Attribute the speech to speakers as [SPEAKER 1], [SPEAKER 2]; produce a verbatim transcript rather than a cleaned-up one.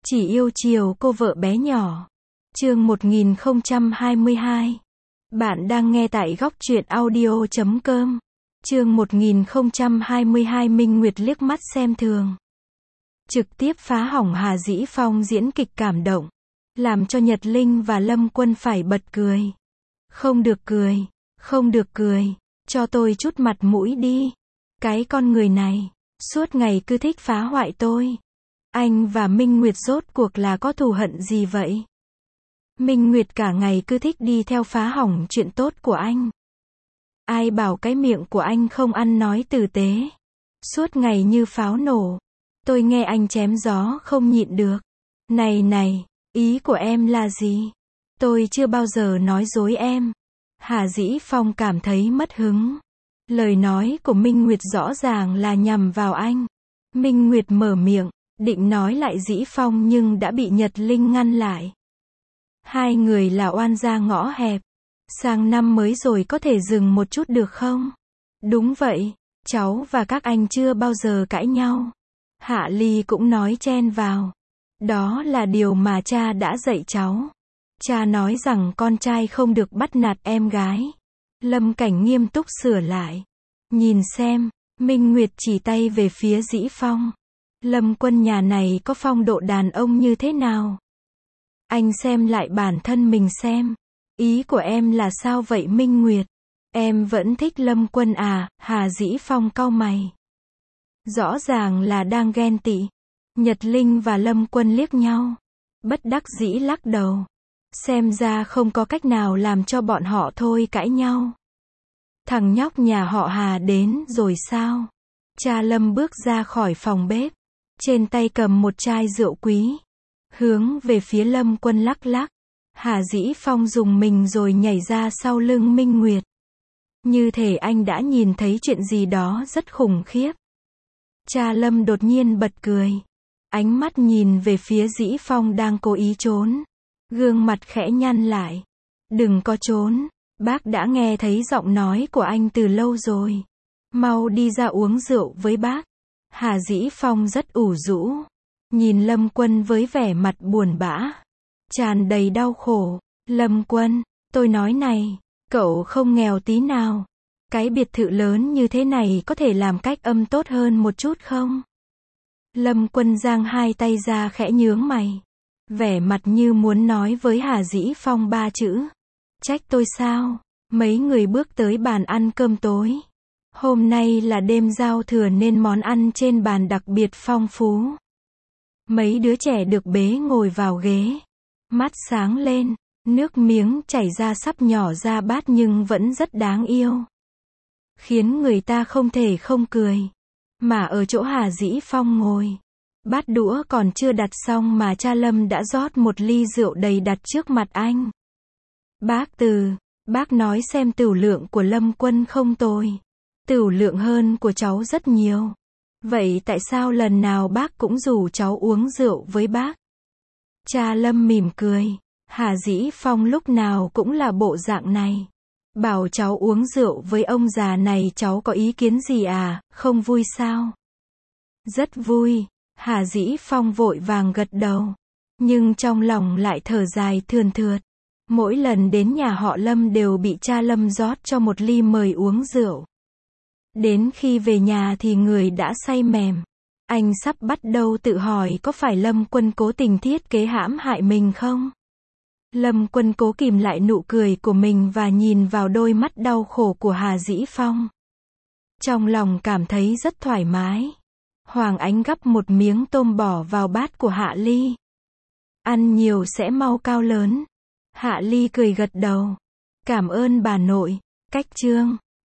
[SPEAKER 1] Chỉ yêu chiều cô vợ bé nhỏ. Chương một nghìn không trăm hai mươi hai. Bạn đang nghe tại góc truyện audio chấm com. Chương một nghìn không trăm hai mươi hai. Minh Nguyệt liếc mắt xem thường. Trực tiếp phá hỏng Hà Dĩ Phong diễn kịch cảm động. Làm cho Nhật Linh và Lâm Quân phải bật cười. Không được cười, không được cười, cho tôi chút mặt mũi đi. Cái con người này, suốt ngày cứ thích phá hoại tôi. Anh và Minh Nguyệt rốt cuộc là có thù hận gì vậy? Minh Nguyệt cả ngày cứ thích đi theo phá hỏng chuyện tốt của anh. Ai bảo cái miệng của anh không ăn nói tử tế. Suốt ngày như pháo nổ. Tôi nghe anh chém gió không nhịn được. Này này, ý của em là gì? Tôi chưa bao giờ nói dối em. Hà Dĩ Phong cảm thấy mất hứng. Lời nói của Minh Nguyệt rõ ràng là nhằm vào anh. Minh Nguyệt mở miệng, định nói lại Dĩ Phong nhưng đã bị Nhật Linh ngăn lại. Hai người là oan gia ngõ hẹp. Sang năm mới rồi có thể dừng một chút được không? Đúng vậy, cháu và các anh chưa bao giờ cãi nhau. Hạ Ly cũng nói chen vào. Đó là điều mà cha đã dạy cháu. Cha nói rằng con trai không được bắt nạt em gái. Lâm Cảnh nghiêm túc sửa lại. Nhìn xem, Minh Nguyệt chỉ tay về phía Dĩ Phong. Lâm Quân nhà này có phong độ đàn ông như thế nào? Anh xem lại bản thân mình xem. Ý của em là sao vậy Minh Nguyệt? Em vẫn thích Lâm Quân à? Hà Dĩ Phong cau mày. Rõ ràng là đang ghen tị. Nhật Linh và Lâm Quân liếc nhau. Bất đắc dĩ lắc đầu. Xem ra không có cách nào làm cho bọn họ thôi cãi nhau. Thằng nhóc nhà họ Hà đến rồi sao? Cha Lâm bước ra khỏi phòng bếp. Trên tay cầm một chai rượu quý. Hướng về phía Lâm Quân lắc lắc. Hà Dĩ Phong dùng mình rồi nhảy ra sau lưng Minh Nguyệt. Như thể anh đã nhìn thấy chuyện gì đó rất khủng khiếp. Cha Lâm đột nhiên bật cười. Ánh mắt nhìn về phía Dĩ Phong đang cố ý trốn. Gương mặt khẽ nhăn lại. Đừng có trốn. Bác đã nghe thấy giọng nói của anh từ lâu rồi. Mau đi ra uống rượu với bác. Hà Dĩ Phong rất ủ rũ. Nhìn Lâm Quân với vẻ mặt buồn bã. Tràn đầy đau khổ. Lâm Quân, tôi nói này, cậu không nghèo tí nào. Cái biệt thự lớn như thế này có thể làm cách âm tốt hơn một chút không? Lâm Quân giang hai tay ra khẽ nhướng mày. Vẻ mặt như muốn nói với Hà Dĩ Phong ba chữ. Trách tôi sao? Mấy người bước tới bàn ăn cơm tối. Hôm nay là đêm giao thừa nên món ăn trên bàn đặc biệt phong phú. Mấy đứa trẻ được bế ngồi vào ghế. Mắt sáng lên, nước miếng chảy ra sắp nhỏ ra bát nhưng vẫn rất đáng yêu. Khiến người ta không thể không cười. Mà ở chỗ Hà Dĩ Phong ngồi. Bát đũa còn chưa đặt xong mà cha Lâm đã rót một ly rượu đầy đặt trước mặt anh. Bác Từ, bác nói xem tửu lượng của Lâm Quân không tồi. Tửu lượng hơn của cháu rất nhiều. Vậy tại sao lần nào bác cũng rủ cháu uống rượu với bác? Cha Lâm mỉm cười. Hà Dĩ Phong lúc nào cũng là bộ dạng này. Bảo cháu uống rượu với ông già này cháu có ý kiến gì à, không vui sao? Rất vui. Hà Dĩ Phong vội vàng gật đầu. Nhưng trong lòng lại thở dài thườn thượt. Mỗi lần đến nhà họ Lâm đều bị cha Lâm rót cho một ly mời uống rượu. Đến khi về nhà thì người đã say mềm. Anh sắp bắt đầu tự hỏi có phải Lâm Quân cố tình thiết kế hãm hại mình không? Lâm Quân cố kìm lại nụ cười của mình và nhìn vào đôi mắt đau khổ của Hà Dĩ Phong. Trong lòng cảm thấy rất thoải mái. Hoàng Ánh gắp một miếng tôm bỏ vào bát của Hạ Ly. Ăn nhiều sẽ mau cao lớn. Hạ Ly cười gật đầu. Cảm ơn bà nội. Cách chương.